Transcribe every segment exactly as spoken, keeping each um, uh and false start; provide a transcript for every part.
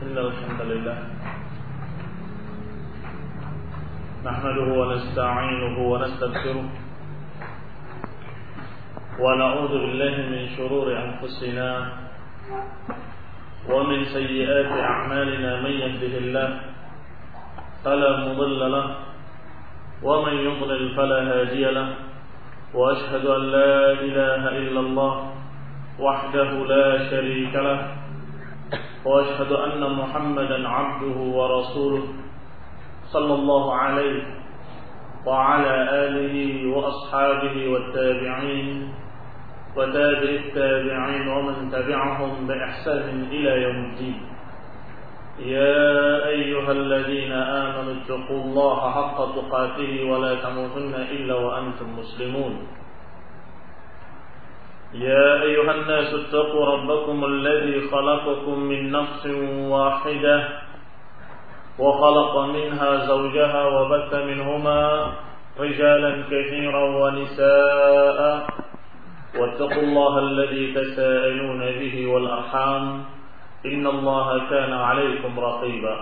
إن الحمد لله نحمده ونستعينه ونستغفره ونعوذ بالله من شرور أنفسنا ومن سيئات أعمالنا. من يهده الله فلا مضل له ومن يضلل فلا هادي له، وأشهد أن لا إله إلا الله وحده لا شريك له، وأشهد أن محمدا عبده ورسوله صلى الله عليه وعلى آله وأصحابه والتابعين وتابع التابعين ومن تبعهم بإحسان إلى يوم الدين. يا أيها الذين آمنوا اتقوا الله حق تقاته ولا تموتن إلا وأنتم مسلمون. يا أيها الناس اتقوا ربكم الذي خلقكم من نفس واحدة وخلق منها زوجها وبث منهما رجالا كثيرا ونساء، واتقوا الله الذي تساءلون به والأرحام إن الله كان عليكم رقيبا.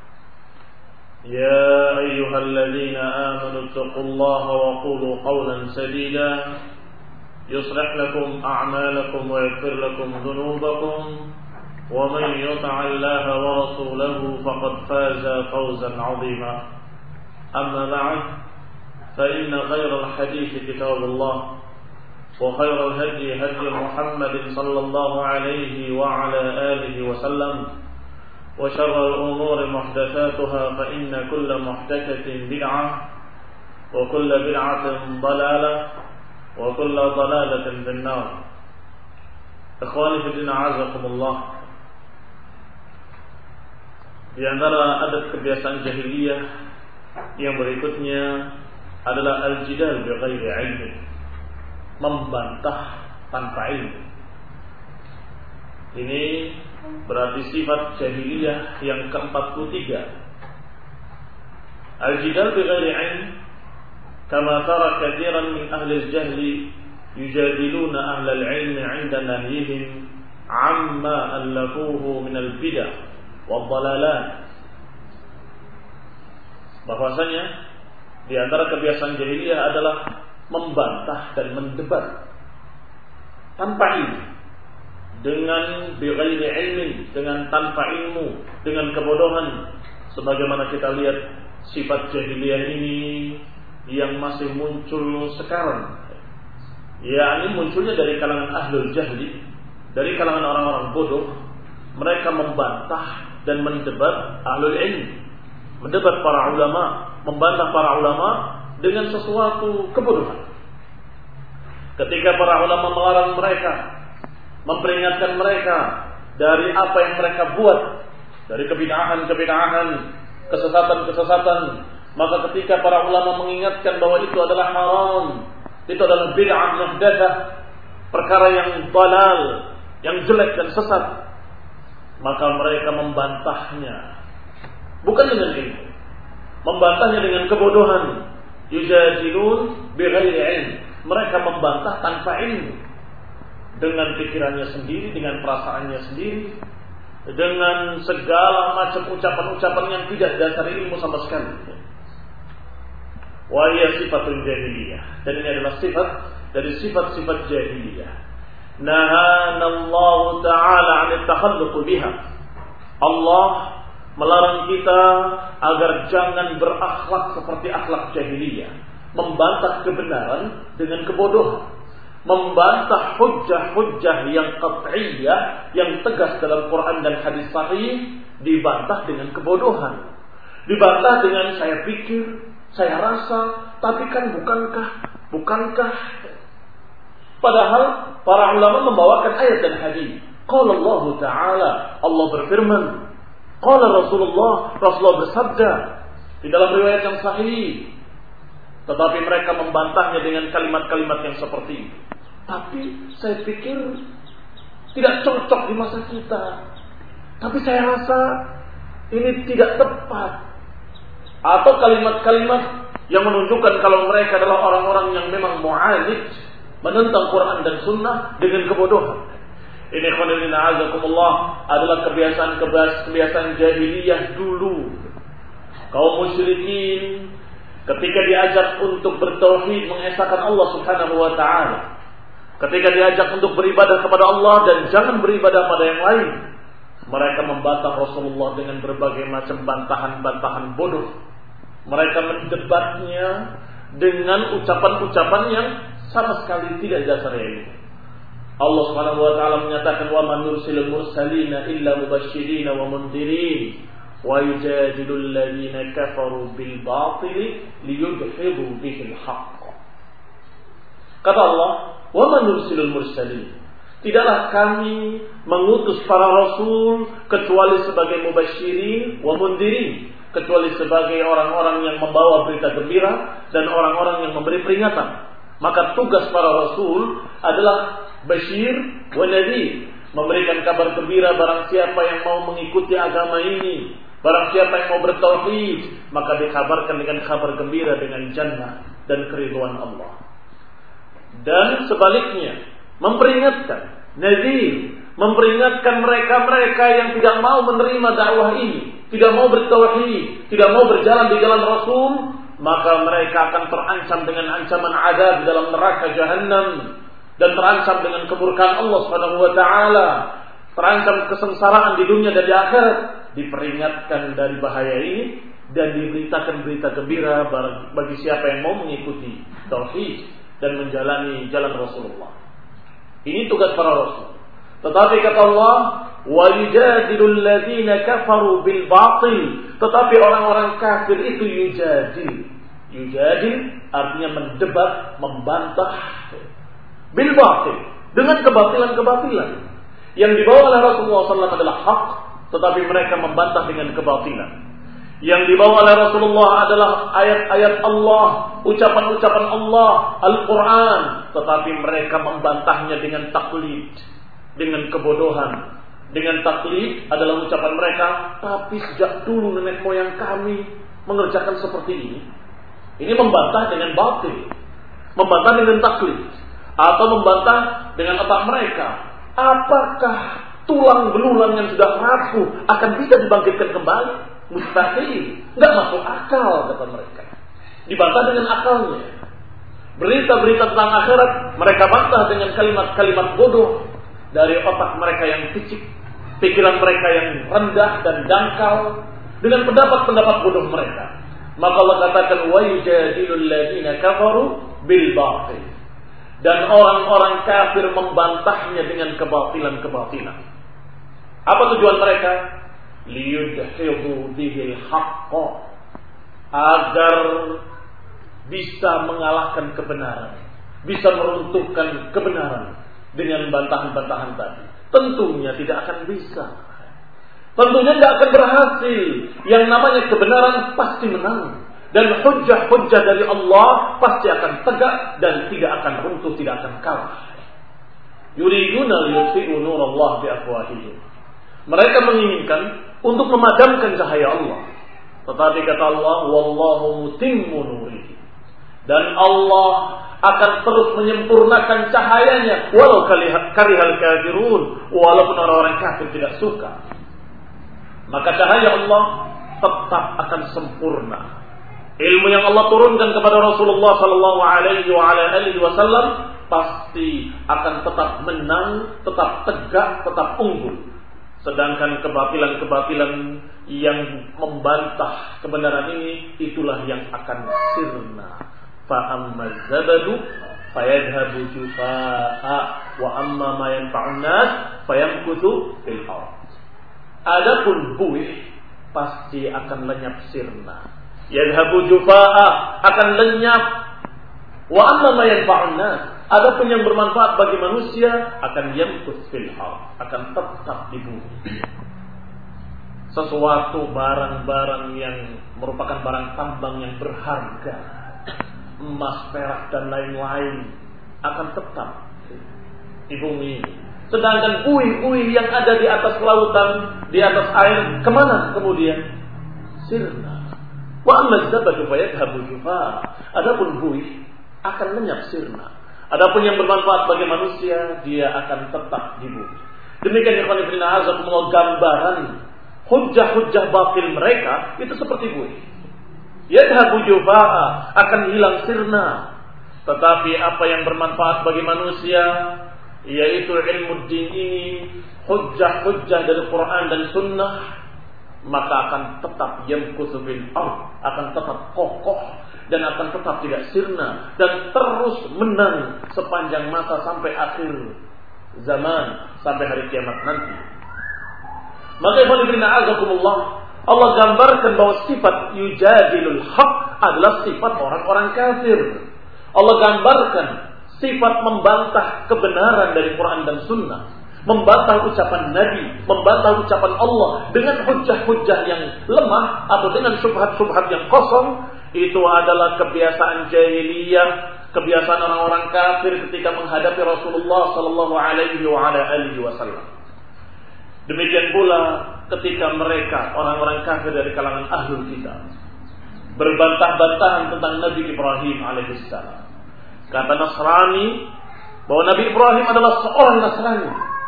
يا أيها الذين آمنوا اتقوا الله وقولوا قولا سديدا يصلح لكم أعمالكم ويغفر لكم ذنوبكم، ومن يطع الله ورسوله فقد فاز فوزا عظيما. أما بعد، فإن خير الحديث كتاب الله، وخير الهدي هدي محمد صلى الله عليه وعلى آله وسلم، وشر الأمور محدثاتها، فإن كل محدثة بدعة وكل بدعة ضلالة وكل ضلالة في النار. Ikhwani fi din, a'azakumullah. Di antara adat kebiasaan jahiliyah yang berikutnya adalah al-jidal bi ghairi ilmi, membantah tanpa ilmu. Ini berarti sifat jahiliyah yang keempat puluh tiga. Al-jidal bi ghairi ilmi, kama tara katsiran min ahli al-jahli yujadiluna ahli al-ilmi 'inda nahyihim 'amma allafuhu min al-bid'ah wad-dhalalat. Bahwasanya di antara kebiasaan jahiliyah adalah membantah dan mendebat tanpa ilmu, dengan bighairi ilmin, dengan tanpa ilmu, dengan kebodohan, sebagaimana kita lihat sifat jahiliyah ini yang masih muncul sekarang, yakni munculnya dari kalangan ahlul jahli, dari kalangan orang-orang bodoh. Mereka membantah dan mendebat ahlul ilmi, mendebat para ulama, membantah para ulama dengan sesuatu kebodohan. Ketika para ulama melarang mereka, memperingatkan mereka dari apa yang mereka buat, dari kebid'ahan-kebid'ahan, kesesatan-kesesatan, maka ketika para ulama mengingatkan bahwa itu adalah haram, itu adalah bid'ah muhdatsah, perkara yang dalal, yang jelek dan sesat, maka mereka membantahnya bukan dengan ilmu, membantahnya dengan kebodohan. Yujadilun bighairi ilm, mereka membantah tanpa ilmu, dengan pikirannya sendiri, dengan perasaannya sendiri, dengan segala macam ucapan-ucapan yang tidak dasar ilmu sama sekali. Wa hiya sifatul jahiliyah, dan ini adalah sifat dari sifat-sifat jahiliyah. Nahanallahu ta'ala 'anil takhalluq biha. Allah melarang kita agar jangan berakhlak seperti akhlak jahiliyah, membantah kebenaran dengan kebodohan, membantah hujjah-hujjah yang qat'iyah, yang tegas dalam Quran dan hadis sahih, dibantah dengan kebodohan, dibantah dengan saya pikir, saya rasa, tapi kan bukankah, bukankah. Padahal para ulama membawakan ayat dan hadis. Qala Allah Ta'ala, Allah berfirman. Qala Rasulullah, Rasulullah bersabda di dalam riwayat yang sahih. Tetapi mereka membantahnya dengan kalimat-kalimat yang seperti itu. Tapi saya pikir tidak cocok di masa kita. Tapi saya rasa ini tidak tepat. Atau kalimat-kalimat yang menunjukkan kalau mereka adalah orang-orang yang memang mu'alij, menentang Quran dan Sunnah dengan kebodohan. Ini khonilina azakumullah adalah kebiasaan-kebiasaan jahiliyah dulu. Kaum musyrikin ketika diajak untuk bertauhid, mengesahkan Allah Subhanahu wa taala, ketika diajak untuk beribadah kepada Allah dan jangan beribadah pada yang lain, mereka membantah Rasulullah dengan berbagai macam bantahan-bantahan bodoh. Mereka mendebatnya dengan ucapan-ucapan yang sama sekali tidak dasar ilmu. Allah Subhanahu wa taala menyatakan, "Wa man nursilul mursalina illa mubasysyirin wa mundhirin wa yujadilul ladzina kafaru bil batil liyudhibu bihil haqq." Kata Allah, "Wa man nursilul mursalin." Tidaklah kami mengutus para rasul kecuali sebagai mubasysyirin wa mundhirin, kecuali sebagai orang-orang yang membawa berita gembira dan orang-orang yang memberi peringatan. Maka tugas para rasul adalah basyir wa nadhir, memberikan kabar gembira barang siapa yang mau mengikuti agama ini, barang siapa yang mau bertauhid, maka dikabarkan dengan kabar gembira dengan jannah dan keridhaan Allah. Dan sebaliknya, memperingatkan, nadhir, memperingatkan mereka-mereka yang tidak mau menerima dakwah ini, tidak mau bertauhid, tidak mau berjalan di jalan Rasul, maka mereka akan terancam dengan ancaman azab dalam neraka Jahannam dan terancam dengan kemurkaan Allah Subhanahu wa taala, terancam kesengsaraan di dunia dan di akhirat. Diperingatkan dari bahaya ini dan diberitakan berita gembira bagi siapa yang mau mengikuti tauhid dan menjalani jalan Rasulullah. Ini tugas para rasul. Tetapi kata Allah, wa yujadilul ladzina kafaru bil batil. Tetapi orang-orang kafir itu yujadil. Yujadil artinya mendebat, membantah bil batil, dengan kebatilan-kebatilan. Yang dibawa oleh Rasulullah sallallahu alaihi wasallam adalah hak, tetapi mereka membantah dengan kebatilan. Yang dibawa oleh Rasulullah adalah ayat-ayat Allah, ucapan-ucapan Allah, Al-Quran, tetapi mereka membantahnya dengan taklid, dengan kebodohan. Dengan taklid adalah ucapan mereka, tapi sejak dulu nenek moyang kami mengerjakan seperti ini. Ini membantah dengan batil, membantah dengan taklid, atau membantah dengan otak mereka. Apakah tulang belulang yang sudah rapuh akan bisa dibangkitkan kembali? Mustahil, nggak masuk akal, kata mereka. Dibantah dengan akalnya. Berita-berita tentang akhirat mereka bantah dengan kalimat-kalimat bodoh dari otak mereka yang kecil, pikiran mereka yang rendah dan dangkal, dengan pendapat-pendapat bodoh mereka. Maka Allah katakan, wa yujadilul ladzina kafaru bil batil. Dan orang-orang kafir membantahnya dengan kebatilan-kebatilan. Apa tujuan mereka? Liyudhibu bihil haqq, agar bisa mengalahkan kebenaran, bisa meruntuhkan kebenaran dengan bantahan-bantahan tadi. Tentunya tidak akan bisa. Tentunya tidak akan berhasil. Yang namanya kebenaran pasti menang. Dan hujjah-hujjah dari Allah pasti akan tegak dan tidak akan runtuh, tidak akan kalah. Yuriduna liyutfi'u nurallah biafwahihim. Mereka menginginkan untuk memadamkan cahaya Allah. Tetapi kata Allah, wallahu mutimmu nurihi. Dan Allah akan terus menyempurnakan cahayanya walau karihal kafirun, walaupun orang-orang kafir tidak suka. Maka cahaya Allah tetap akan sempurna. Ilmu yang Allah turunkan kepada Rasulullah sallallahu alaihi wasallam pasti akan tetap menang, tetap tegak, tetap unggul. Sedangkan kebatilan-kebatilan yang membantah kebenaran ini, itulah yang akan sirna. Fa amma zabadu fayadhhabu jufaa'a wa amma ma yanfa'un nas fayamkuthu fil ardh. Adapun buih pasti akan lenyap sirna. Yadhhabu jufaa'a, akan lenyap. Wa amma ma yanfa'un nas, adapun yang bermanfaat bagi manusia akan yamkuth fil ardh, akan tetap di bumi. Sesuatu barang-barang yang merupakan barang tambang yang berharga, emas, perak dan lain-lain, akan tetap di bumi. Sedangkan buih-buih yang ada di atas lautan, di atas air, kemana kemudian? Sirna. Wa amma zabadu fayadhhabu jufaa'a, adapun buih akan lenyap sirna. Adapun yang bermanfaat bagi manusia, dia akan tetap di bumi. Demikian ikhwan fillah azakumullah, gambaran hujjah-hujjah batil mereka itu seperti buih. Yadhabu jufa'a, akan hilang sirna. Tetapi apa yang bermanfaat bagi manusia, yaitu ilmu din ini, hujjah-hujjah dari Quran dan Sunnah, maka akan tetap yamkuthu fil ardh, akan tetap kokoh dan akan tetap tidak sirna dan terus menang sepanjang masa sampai akhir zaman, sampai hari kiamat nanti. Maka ikhwan fillah azakumullah, Allah gambarkan bahwa sifat yujadilul haq adalah sifat orang-orang kafir. Allah gambarkan sifat membantah kebenaran dari Quran dan Sunnah, membantah ucapan Nabi, membantah ucapan Allah dengan hujjah-hujjah yang lemah atau dengan syubhat-syubhat yang kosong. Itu adalah kebiasaan jahiliyah, kebiasaan orang-orang kafir ketika menghadapi Rasulullah sallallahu alaihi wa ala alihi wasallam. Demikian pula ketika mereka, orang-orang kafir dari kalangan ahlul kitab, berbantah-bantahan tentang Nabi Ibrahim alaihissalam. Kata Nasrani bahwa Nabi Ibrahim adalah seorang Nasrani.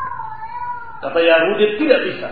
Kata Yahudi tidak bisa.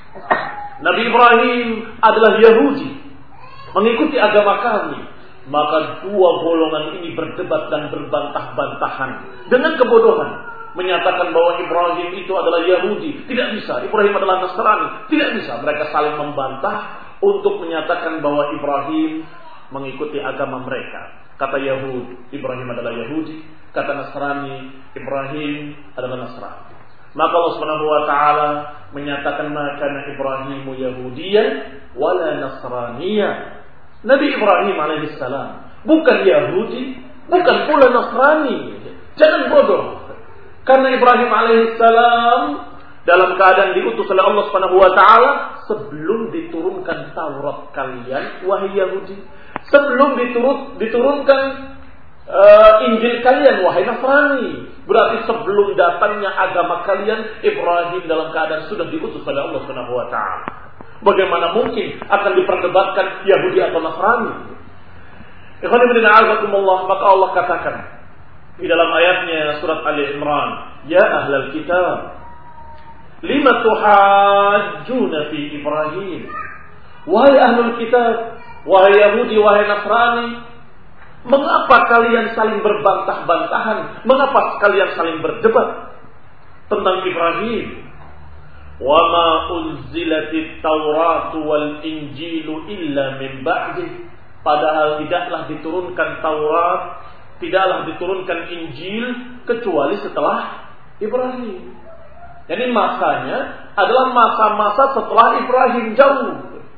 Nabi Ibrahim adalah Yahudi, mengikuti agama kami. Maka dua golongan ini berdebat dan berbantah-bantahan dengan kebodohan, menyatakan bahwa Ibrahim itu adalah Yahudi. Tidak bisa. Ibrahim adalah Nasrani. Tidak bisa. Mereka saling membantah untuk menyatakan bahwa Ibrahim mengikuti agama mereka. Kata Yahud, Ibrahim adalah Yahudi. Kata Nasrani, Ibrahim adalah Nasrani. Maka Allah Subhanahu wa taala menyatakan maka Ibrahim Yahudiyan wala Nasraniya. Nabi Ibrahim alaihissalam bukan Yahudi, bukan pula Nasrani. Jangan bodoh. Karena Ibrahim alaihissalam dalam keadaan diutus oleh Allah Subhanahu wa taala sebelum diturunkan Taurat kalian wahai Yahudi. Sebelum diturut, diturunkan uh, Injil kalian wahai Nasrani. Berarti sebelum datangnya agama kalian, Ibrahim dalam keadaan sudah diutus oleh Allah Subhanahu wa taala. Bagaimana mungkin akan diperdebatkan Yahudi atau Nasrani? Ikhwan fillah azakumullah, maka Allah katakan di dalam ayatnya surat Ali Imran, ya ahlal kitab lima tuhajjuna fi Ibrahim. Wahai ahlul kitab, wahai Yahudi, wahai Nasrani, mengapa kalian saling berbantah-bantahan? Mengapa kalian saling berdebat tentang Ibrahim? Wa ma unzilatit Tauratu wal Injilu illa min ba'di. Padahal tidaklah diturunkan Taurat, tidaklah diturunkan Injil kecuali setelah Ibrahim. Jadi masanya adalah masa-masa setelah Ibrahim jauh.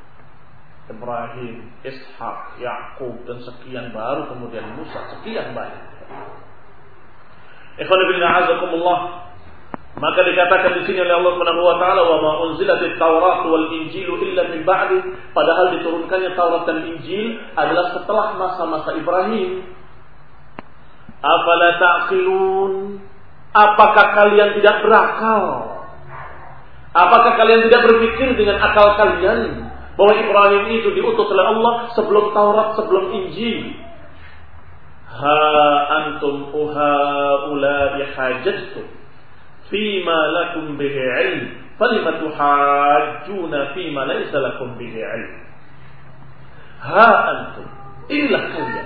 Ibrahim, Ishak, Yakub dan sekian baru kemudian Musa, sekian banyak. Ikhwan fillah azakumullah. Maka dikatakan di sini oleh Allah Subhanahu wa taala wa ma unzilatit Taurat wal Injilu illa min ba'di, padahal diturunkannya Taurat dan Injil adalah setelah masa-masa Ibrahim. Afala ta'qilun? Apakah kalian tidak berakal? Apakah kalian tidak berpikir dengan akal kalian bahwa Ibrahim itu diutus oleh Allah sebelum Taurat, sebelum Injil? Ha antum uhaula'i hajajtum fima lakum bihi ilm falima tuhajjuna fima laysa lakum bihi ilm. Ha antum, inilah kalian.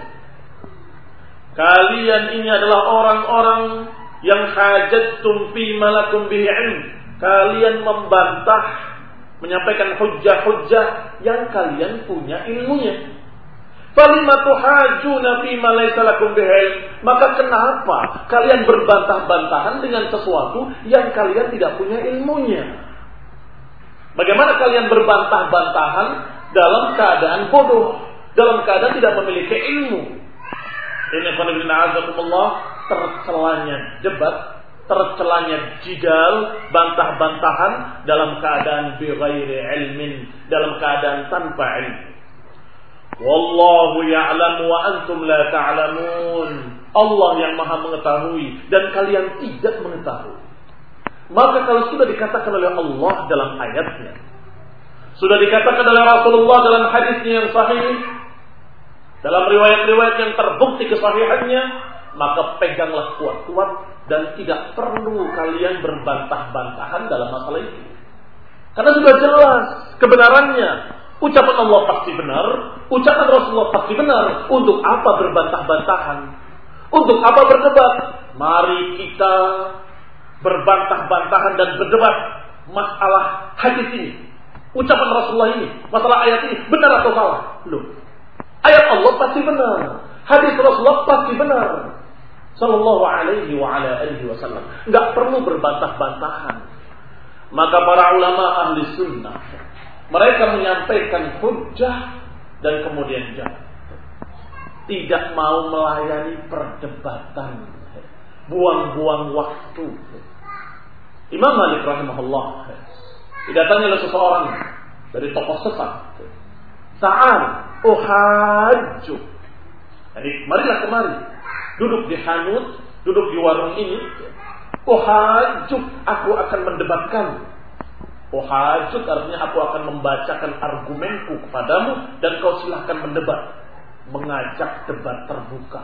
Kalian ini adalah orang-orang yang hajajtum fima lakum bihi ilm. Kalian membantah, menyampaikan hujjah-hujjah yang kalian punya ilmunya. Falima tuhajjuna fima laysa lakum bihi ilm. Maka kenapa kalian berbantah-bantahan dengan sesuatu yang kalian tidak punya ilmunya? Bagaimana kalian berbantah-bantahan dalam keadaan bodoh, dalam keadaan tidak memiliki ilmu? Ini qanibinazakumullah, tercelanya debat, tercelanya jidal, bantah-bantahan dalam keadaan bighairi ilmin, dalam keadaan tanpa ilmu. Wallahu ya'lamu wa antum la ta'lamun. Allah yang maha mengetahui dan kalian tidak mengetahui. Maka kalau sudah dikatakan oleh Allah dalam ayatnya, sudah dikatakan oleh Rasulullah dalam hadisnya yang sahih, dalam riwayat-riwayat yang terbukti kesahihannya, maka peganglah kuat-kuat Dan tidak perlu kalian berbantah-bantahan dalam masalah itu. Karena sudah jelas kebenarannya. Ucapan Allah pasti benar, ucapan Rasulullah pasti benar. Untuk apa berbantah-bantahan? Untuk apa berdebat? Mari kita berbantah-bantahan dan berdebat masalah hadis ini, ucapan Rasulullah ini, masalah ayat ini benar atau salah? Loh, ayat Allah pasti benar, hadis Rasulullah pasti benar. Sallallahu alaihi wa ala alihi wasallam. Enggak perlu berbantah-bantahan. Maka para ulama ahli sunnah, mereka menyampaikan hujjah dan kemudian jawab. Tidak mau melayani perdebatan, buang-buang waktu. Imam Malik rahimahullah didatangi oleh seseorang dari tokoh sesat. Ta'al uhajju. Jadi marilah kemari, duduk di hanut, duduk di warung ini. Uhajju, aku akan mendebatkan. Uhajju artinya aku akan membacakan argumenku kepadamu dan kau silahkan mendebat. Mengajak debat terbuka.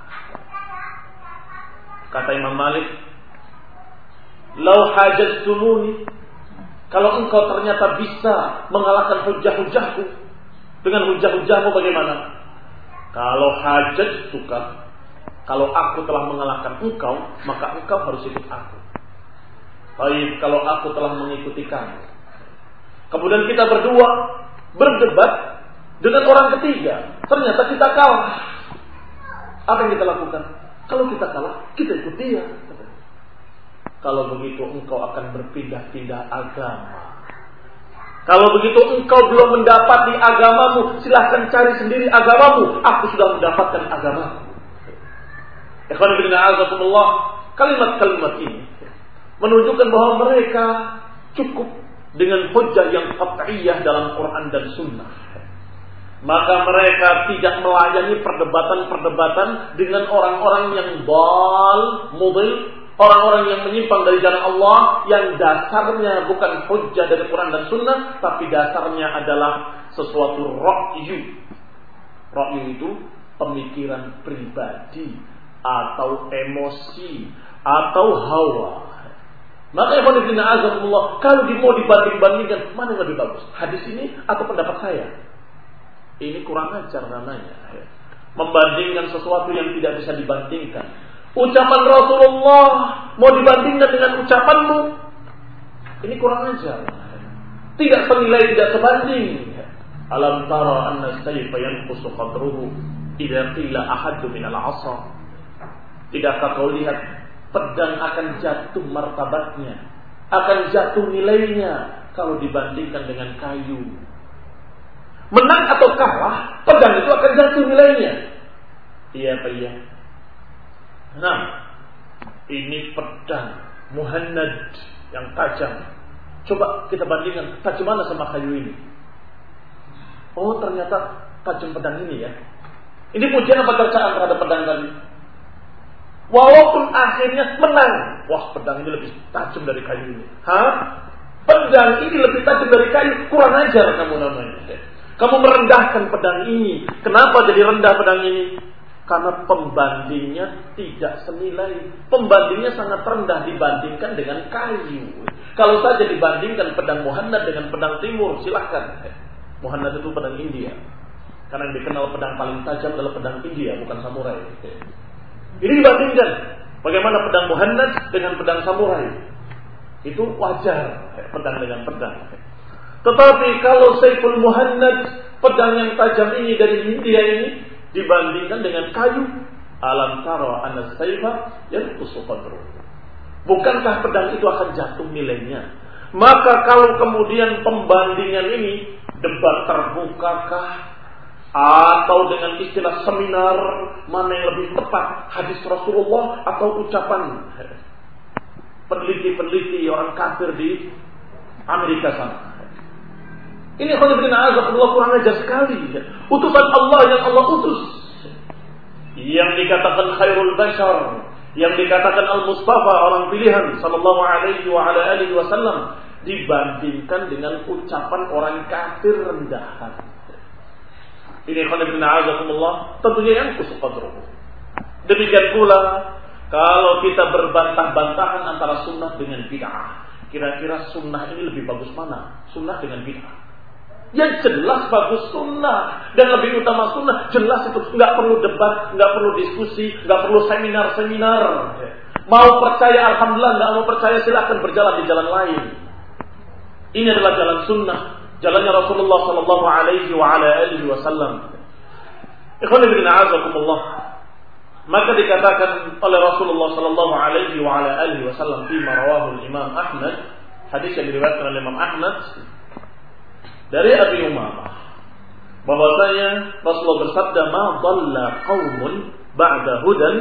Kata Imam Malik, "Lau hajattumuni," kalau engkau ternyata bisa mengalahkan hujah-hujahku dengan hujah-hujahmu bagaimana? Kalau hajat suka, kalau aku telah mengalahkan engkau, maka engkau harus ikut aku. Baik, kalau aku telah mengikuti kamu, kemudian kita berdua berdebat dengan orang ketiga, ternyata kita kalah. Apa yang kita lakukan? Kalau kita kalah, kita ikut dia. Kalau begitu engkau akan berpindah-pindah agama. Kalau begitu engkau belum mendapati agamamu, silahkan cari sendiri agamamu. Aku sudah mendapatkan agamamu. Ikhwan fillah azakumullah, kalimat-kalimat ini menunjukkan bahwa mereka cukup dengan hujjah yang qat'iyah dalam Quran dan Sunnah. Maka mereka tidak melayani perdebatan-perdebatan dengan orang-orang yang dal, mudil, orang-orang yang menyimpang dari jalan Allah, yang dasarnya bukan hujjah dari Quran dan Sunnah, tapi dasarnya adalah sesuatu ra'yu. Ra'yu itu pemikiran pribadi atau emosi atau hawa. Maka ikhwan fillah azakumullah, kalau mau dibanding-bandingkan, mana yang lebih bagus? Hadis ini atau pendapat saya? Ini kurang ajar namanya. Membandingkan sesuatu yang tidak bisa dibandingkan. Ucapan Rasulullah mau dibandingkan dengan ucapanmu, ini kurang ajar. Tidak senilai, tidak sebanding. Alam tara anna sayfa yanqusu qadruhu idza qila ahaddu min al-'asa. Tidakkah kau lihat pedang akan jatuh martabatnya, akan jatuh nilainya kalau dibandingkan dengan kayu. Menang atau kalah, pedang itu akan jatuh nilainya. Iya Pak iya. Nah, ini pedang muhannad yang tajam. Coba kita bandingkan tajam mana sama kayu ini. Oh ternyata tajam pedang ini ya. Ini pujian apa cercaan terhadap pedang tadi? Walaupun akhirnya menang, wah pedang ini lebih tajam dari kayu ini. Hah? Pedang ini lebih tajam dari kayu, kurang ajar kamu namanya. Kamu merendahkan pedang ini. Kenapa jadi rendah pedang ini? Karena pembandingnya tidak senilai. Pembandingnya sangat rendah dibandingkan dengan kayu. Kalau saja dibandingkan pedang muhannad dengan pedang timur, silahkan. Muhannad itu pedang India. Karena yang dikenal pedang paling tajam adalah pedang India, bukan samurai. Ini dibandingkan bagaimana pedang muhannad dengan pedang samurai. Itu wajar, pedang dengan pedang. Tetapi kalau Saiful Muhannad, pedang yang tajam ini dari India ini, dibandingkan dengan kayu, alam tara anna sayfa yanqusu qadruhu. Bukankah pedang itu akan jatuh nilainya? Maka kalau kemudian pembandingan ini debat terbukakah atau dengan istilah seminar, mana yang lebih tepat, hadis Rasulullah atau ucapan peneliti-peneliti orang kafir di Amerika sana? Ini khonibina azabullah kurang ajar sekali. Utusan Allah yang Allah utus, yang dikatakan khairul bashar, yang dikatakan al-Mustafa, orang pilihan sallallahu alaihi wa ala alihi wasallam, dibandingkan dengan ucapan orang kafir rendahan. Ini khonibina azabullah tentunya yang kusuk qadruhu. Demikian pula Kalau kita berbantah-bantahan antara sunnah dengan bid'ah, kira-kira sunnah ini lebih bagus mana? Sunnah dengan bid'ah. Yang jelas bagus sunnah dan lebih utama sunnah. Jelas itu, nggak perlu debat, nggak perlu diskusi, nggak perlu seminar-seminar. Mau percaya alhamdulillah, nggak mau percaya silakan berjalan di jalan lain. Ini adalah jalan sunnah, jalannya Rasulullah Sallallahu Alaihi wa ala alihi Wasallam. Ikhwan fillah, a'azakumullah. Maka dikatakan oleh Rasulullah Sallallahu Alaihi wa ala alihi Wasallam fi rawahu Imam Ahmad, hadis yang diriwayatkan oleh Imam Ahmad dari Abi Umamah, bahwasanya Rasulullah bersabda, "Ma dhalla qaumun ba'da hudan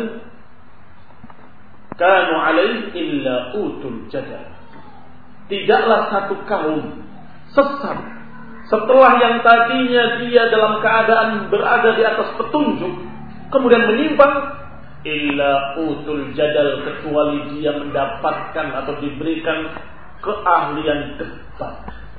kanu alaihi illa utul jadal." Tidaklah satu kaum sesat setelah yang tadinya dia dalam keadaan berada di atas petunjuk kemudian menyimpang, illa utul jadal, kecuali dia mendapatkan atau diberikan keahlian debat.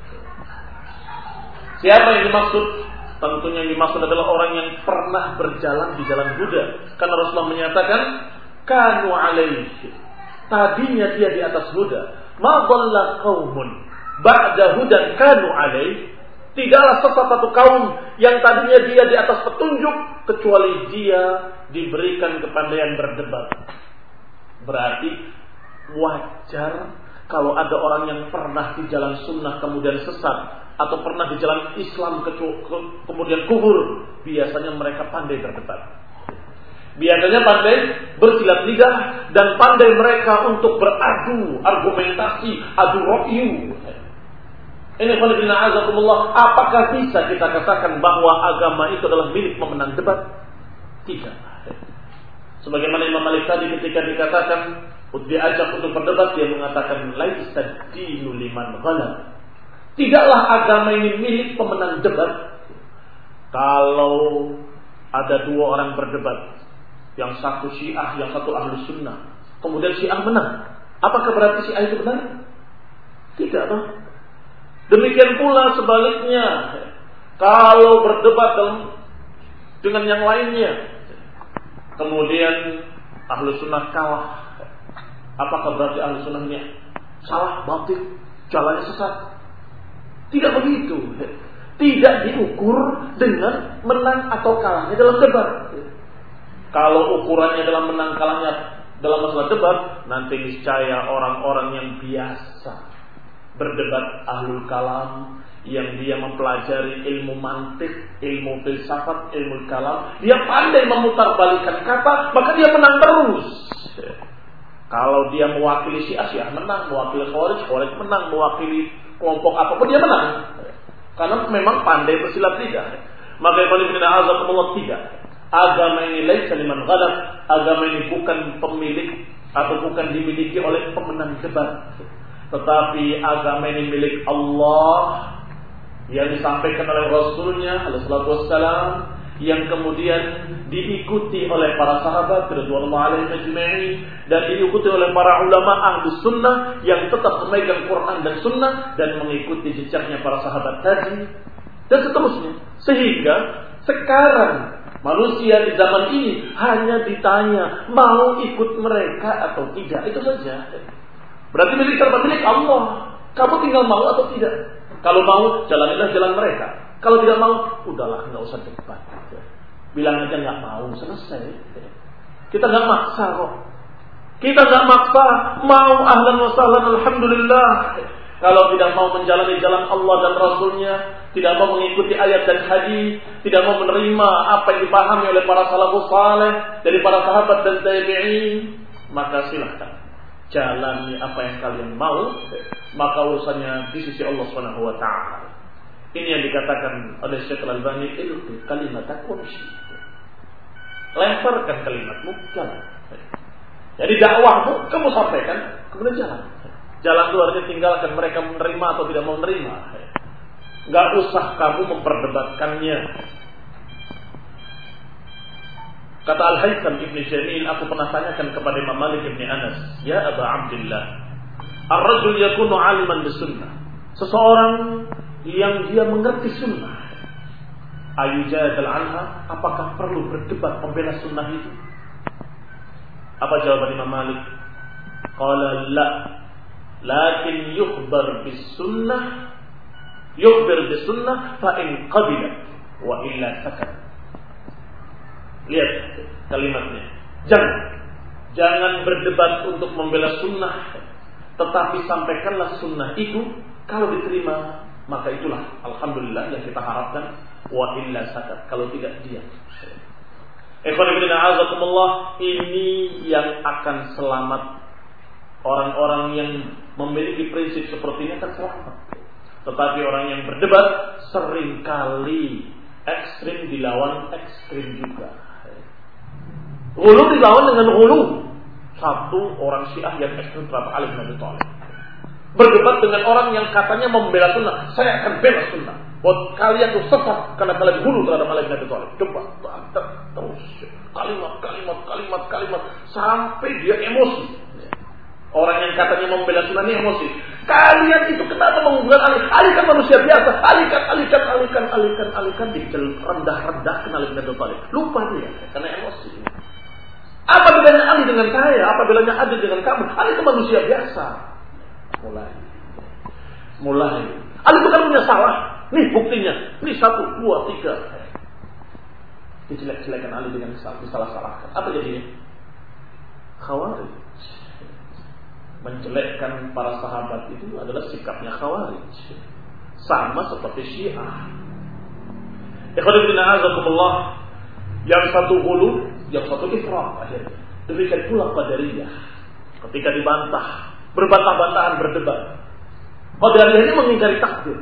Siapa yang dimaksud? Tentunya yang dimaksud adalah orang yang pernah berjalan di jalan Buddha. Karena Rasulullah menyatakan, kanu alaihi, tadinya dia di atas Buddha. Ma dhalla qaumun ba'da hudan kanu alaihi, tidaklah sesat satu kaum yang tadinya dia di atas petunjuk kecuali dia diberikan kepandaian berdebat. Berarti wajar kalau ada orang yang pernah di jalan sunnah kemudian sesat, atau pernah di jalan Islam kemudian kufur, biasanya mereka pandai berdebat. Biasanya pandai bersilat lidah dan pandai mereka untuk beradu argumentasi, adu ra'yu. Ini qulna azakumullah, apakah bisa kita katakan bahwa agama itu adalah milik pemenang debat? Tidak. Sebagaimana Imam Malik tadi ketika dikatakan diajak untuk berdebat, dia mengatakan laisa dinu liman ghalab. Tidaklah agama ini milik pemenang debat. Kalau ada dua orang berdebat, yang satu Syiah, yang satu Ahlus Sunnah, kemudian Syiah menang, apakah berarti Syiah itu benar? Tidak, toh. Demikian pula sebaliknya, kalau berdebat dengan yang lainnya, kemudian Ahlus Sunnah kalah, apakah berarti Ahlus Sunnahnya salah, batil, jalannya sesat? Tidak begitu. Tidak diukur dengan menang atau kalahnya dalam debat. Kalau ukurannya dalam menang kalahnya dalam masalah debat, nanti niscaya orang-orang yang biasa berdebat ahlul kalam, yang dia mempelajari ilmu mantik, ilmu filsafat, ilmu kalam, dia pandai memutarbalikkan kata, maka dia menang terus. Kalau dia mewakili Syiah, Syiah menang, mewakili Khawarij, Khawarij menang, mewakili kelompok apapun dia menang. Karena memang pandai bersilat lidah. Maka ibn a'azakumullah, tidak. Agama ini laisa liman ghalab, agama ini bukan pemilik atau bukan dimiliki oleh pemenang debat. Tetapi agama ini milik Allah, yang disampaikan oleh Rasulnya alaihi salatu wassalam, yang kemudian diikuti oleh para sahabat radhiyallahu alaihim ajma'in, dan diikuti oleh para ulama ahli sunnah yang tetap memegang Quran dan sunnah dan mengikuti jejaknya para sahabat tadi, dan seterusnya. Sehingga sekarang manusia di zaman ini hanya ditanya mau ikut mereka atau tidak, itu saja. Berarti milik siapa? Milik Allah. Kamu tinggal mau atau tidak. Kalau mau, jalanilah jalan mereka. Kalau tidak mau, udahlah, nggak usah debat. Bilang aja nggak mau, selesai. Kita nggak maksa kok. Kita nggak maksa. Mau ahlan wa sahlan, alhamdulillah. Kalau tidak mau menjalani jalan Allah dan Rasulnya, tidak mau mengikuti ayat dan hadis, tidak mau menerima apa yang dipahami oleh para salafus saleh dari para sahabat dan tabi'in, maka silahkan jalani apa yang kalian mau, maka urusannya di sisi Allah Subhanahu wa taala. Ini yang dikatakan oleh Syekh Al-Albani, ilqi kalimatakum syi. Lemparkan kalimatmu, jalan. Jadi dakwahmu kamu sampaikan, kemudian jalan. Jalan luarnya tinggalkan mereka menerima atau tidak mau menerima. Enggak usah kamu memperdebatkannya. Kata Al-Haytham Ibn Jamil, aku pernah tanyakan kepada Imam Malik Ibn Anas, ya Aba Abdillah, ar-rajul yakunu aliman bis-sunnah. Seseorang yang dia mengerti sunnah, ayujadal anha, apakah perlu berdebat membela sunnah itu? Apa jawaban Imam Malik? Qala la, lakin yukhbar bis sunnah, yukhbir bis sunnah fa in qabilat wa illa sakat. Lihat kalimatnya. Jangan jangan berdebat untuk membela sunnah, tetapi sampaikanlah sunnah itu. Kalau diterima, maka itulah alhamdulillah yang kita harapkan. Wa illa sakat, kalau tidak diam. Ikhwan fillah a'azakumullah, ini yang akan selamat. Orang-orang yang memiliki prinsip seperti ini akan selamat. Tetapi orang yang berdebat seringkali ekstrim dilawan ekstrim juga. Hulu dilawan dengan hulu. Satu orang Syiah yang ekstrim terhadap Ali bin Abi Thalib berdebat dengan orang yang katanya membela sunnah. Saya akan bela sunnah. Buat kalian tuh sesat karena kalian hulu terhadap Ali bin Abi Thalib. Debat terus kalimat, kalimat, kalimat, kalimat sampai dia emosi. Orang yang katanya membela sunnah ini emosi. Kalian itu kenapa mengunggulkan Ali? Ali kan manusia biasa. Alihkan, alihkan, alihkan, alihkan, alihkan. Dijel rendah-rendah kenal Ali bin Abi Thalib. Lupa dia karena emosi. Apa bedanya Ali dengan saya? Apa bedanya Ali dengan kamu? Ali itu manusia biasa. Mulai, mulai. Ali bukan punya salah. Nih buktinya. Nih satu, dua, tiga. Dijelek-jelekan Ali dengan disalah-salahkan. Apa jadinya? Khawarij. Menjelekkan para sahabat itu adalah sikapnya Khawarij, sama seperti Syiah. Ikhwan fillah a'azakumullah, yang satu hulu, yang satu ifrat akhirnya. Demikian pula Qadariyah. Ketika dibantah, berbantah-bantahan, berdebat. Qadariyah ini mengingkari takdir.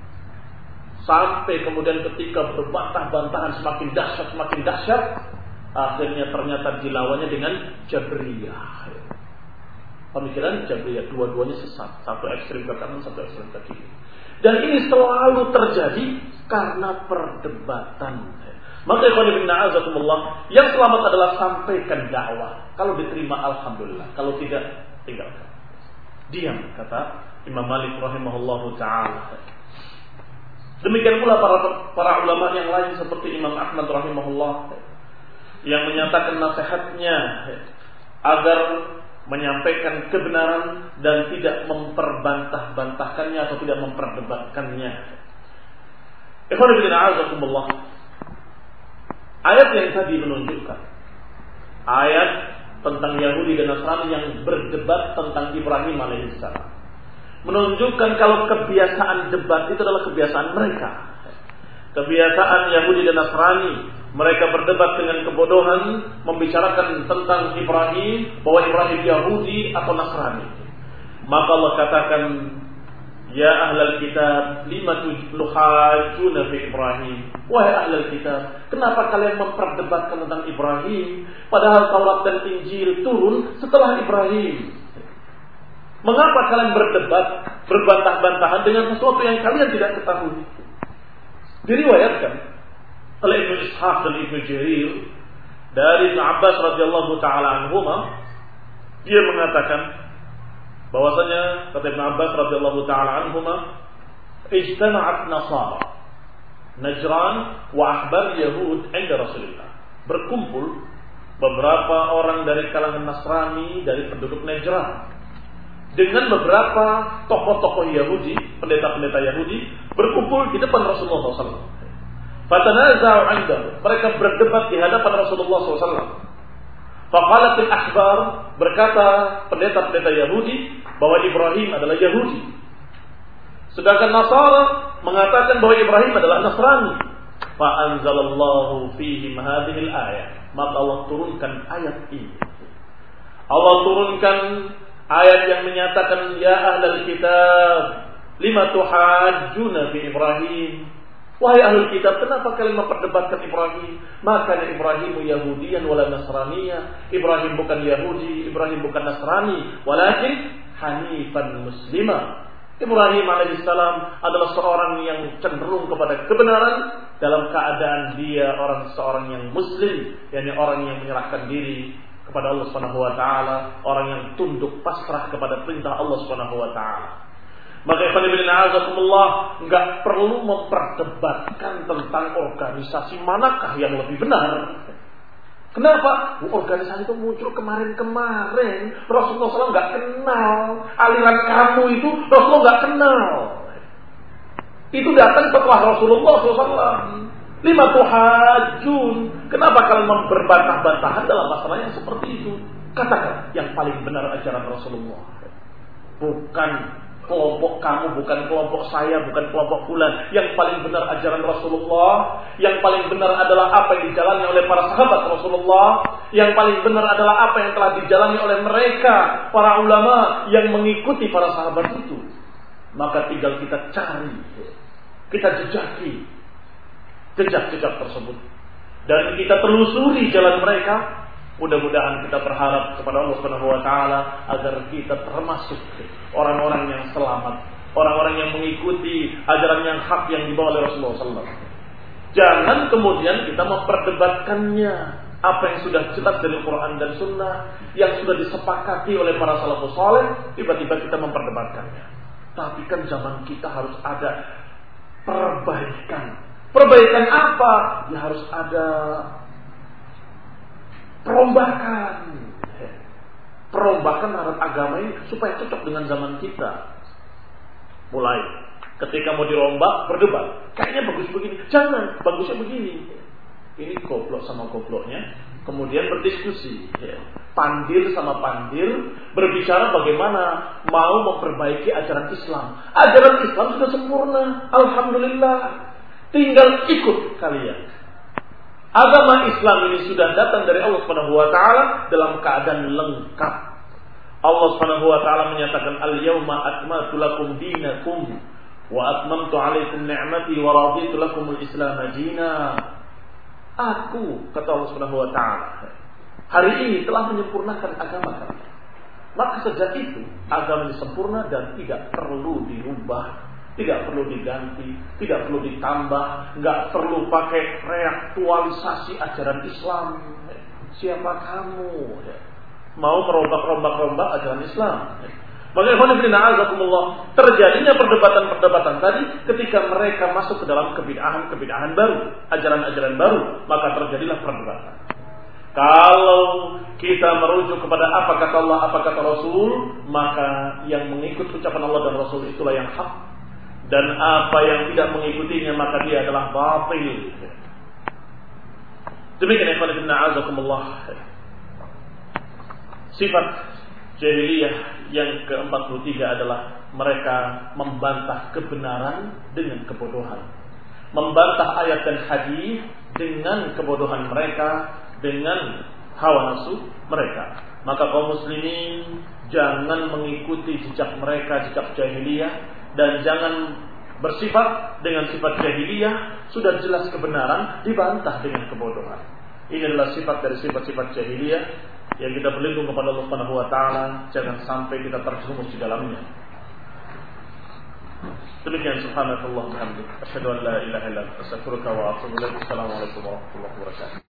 Sampai kemudian ketika berbantah-bantahan semakin dahsyat, semakin dahsyat, akhirnya ternyata dilawannya dengan Jabriyah. Pemikiran Jabriyah, dua-duanya sesat. Satu ekstrem ke kanan, satu ekstrem ke kiri. Dan ini selalu terjadi karena perdebatan. Maka ikhwan fillah a'azakumullah, yang selamat adalah sampaikan dakwah. Kalau diterima alhamdulillah, kalau tidak tinggalkan. Diam, kata Imam Malik rahimahullahu taala. Demikian pula para para ulama yang lain seperti Imam Ahmad rahimahullah yang menyatakan nasihatnya agar menyampaikan kebenaran dan tidak memperbantah-bantahkannya atau tidak memperdebatkannya. Ikhwan fillah a'azakumullah. Ayat yang tadi menunjukkan ayat tentang Yahudi dan Nasrani yang berdebat tentang Ibrahim alaihissalam, menunjukkan kalau kebiasaan debat itu adalah kebiasaan mereka. Kebiasaan Yahudi dan Nasrani, mereka berdebat dengan kebodohan, membicarakan tentang Ibrahim, bahwa Ibrahim Yahudi atau Nasrani. Maka Allah katakan, ya ahlal kitab, lima tuhajjuna fi Ibrahim. Wahai ahlal kitab, kenapa kalian memperdebatkan tentang Ibrahim, padahal Taurat dan Injil turun setelah Ibrahim? Mengapa kalian berdebat, berbantah-bantahan dengan sesuatu yang kalian tidak ketahui? Diriwayatkan oleh Ibnu Ishaq dan Ibnu Jarir dari Ibnu Abbas radhiyallahu taala anhuma, dia mengatakan bahwasanya kata Ibnu Abbas radhiyallahu taala anhuma, ijtama'at Nasara Najran wa ahbar Yahud 'inda Rasulullah. Berkumpul beberapa orang dari kalangan Nasrani dari penduduk Najran dengan beberapa tokoh-tokoh Yahudi, pendeta-pendeta Yahudi, berkumpul di depan Rasulullah shallallahu alaihi wasallam. Fatanaza'u 'indahu, mereka berdebat di hadapan Rasulullah shallallahu alaihi wasallam. Faqalatil ahbar, berkata pendeta-pendeta Yahudi bahwa Ibrahim adalah Yahudi, sedangkan Nasara mengatakan bahwa Ibrahim adalah Nasrani. Fa anzalallahu fihim hadhil ayat, maka Allah turunkan ayat ini. Allah turunkan ayat yang menyatakan, ya ahlal kitab, lima tuhajjuna fi Ibrahim. Wahai ahlul kitab, kenapa kalian memperdebatkan Ibrahim? Maka Ibrahim Yahudiyan wala Nasraniyah. Ibrahim bukan Yahudi, Ibrahim bukan Nasrani, walakin hanifan muslimah. Ibrahim alaihissalam adalah seorang yang cenderung kepada kebenaran dalam keadaan dia orang seorang yang muslim, yakni orang yang menyerahkan diri kepada Allah Subhanahu wa taala, orang yang tunduk pasrah kepada perintah Allah Subhanahu wa taala. Maka ikhwan fillah a'azakumullah, enggak perlu memperdebatkan tentang organisasi manakah yang lebih benar. Kenapa? Organisasi itu muncul kemarin-kemarin. Rasulullah shallallahu alaihi wasallam nggak kenal. Aliran kamu itu Rasulullah nggak kenal. Itu datang setelah Rasulullah shallallahu alaihi wasallam. Lima tuhajun. Kenapa kalian berbantah-bantahan dalam masalah yang seperti itu? Katakan yang paling benar ajaran Rasulullah. Bukan kelompok kamu, bukan kelompok saya, bukan kelompok fulan. Yang paling benar ajaran Rasulullah. Yang paling benar adalah apa yang dijalani oleh para sahabat Rasulullah. Yang paling benar adalah apa yang telah dijalani oleh mereka, para ulama yang mengikuti para sahabat itu. Maka tinggal kita cari, kita jejaki jejak-jejak tersebut, dan kita telusuri jalan mereka. Mudah-mudahan kita berharap kepada Allah Subhanahu wa taala agar kita termasuk orang-orang yang selamat, orang-orang yang mengikuti ajaran yang hak yang dibawa oleh Rasulullah sallallahu alaihi wasallam. Jangan kemudian kita memperdebatkannya, apa yang sudah jelas dari Quran dan Sunnah, yang sudah disepakati oleh para salafus saleh, tiba-tiba kita memperdebatkannya. Tapi kan zaman kita harus ada perbaikan. Perbaikan apa? Ya harus ada perombakan. Perombakan terhadap agama ini supaya cocok dengan zaman kita. Mulai ketika mau dirombak, berdebat. Kayaknya bagus begini. Jangan, bagusnya begini. Ini goblok sama gobloknya. Kemudian berdiskusi. Pandir sama pandir. Berbicara bagaimana mau memperbaiki ajaran Islam. Ajaran Islam sudah sempurna. Alhamdulillah. Tinggal ikut kalian. Agama Islam ini sudah datang dari Allah Subhanahu wa taala dalam keadaan lengkap. Allah Subhanahu wa taala menyatakan al-yauma akmaltu lakum dinakum wa atmamtu 'alaikum ni'mati wa raditu lakumul Islam dinan. Aku, kata Allah Subhanahu wa taala, hari ini telah menyempurnakan agama kalian. Maka sejak itu agama ini sempurna dan tidak perlu dirubah. Tidak perlu diganti, tidak perlu ditambah, nggak perlu pakai reaktualisasi ajaran Islam. Siapa kamu? Mau merombak-rombak-rombak ajaran Islam? Bagaimana terjadinya perdebatan-perdebatan tadi ketika mereka masuk ke dalam kebid'ahan-kebid'ahan baru, ajaran-ajaran baru, maka terjadilah perdebatan. Kalau kita merujuk kepada apa kata Allah, apa kata Rasul, maka yang mengikut ucapan Allah dan Rasul itulah yang hak. Dan apa yang tidak mengikutinya maka dia adalah batil. Demikian ikhwan fillah azakumullah. Sifat jahiliyah yang ke empat puluh tiga adalah mereka membantah kebenaran dengan kebodohan. Membantah ayat dan hadis dengan kebodohan mereka, dengan hawa nafsu mereka. Maka kaum muslimin jangan mengikuti jejak mereka, jejak jahiliyah. Dan jangan bersifat dengan sifat jahiliyah. Sudah jelas kebenaran dibantah dengan kebodohan. Ini adalah sifat dari sifat-sifat jahiliyah yang kita berlindung kepada Allah Subhanahu wa taala. Jangan sampai kita terjerumus di dalamnya. Demikian subhanallahi wa bihamdihi, asyhadu an la ilaha illa anta, astaghfiruka wa atubu ilaik. Assalamualaikum warahmatullahi wabarakatuh.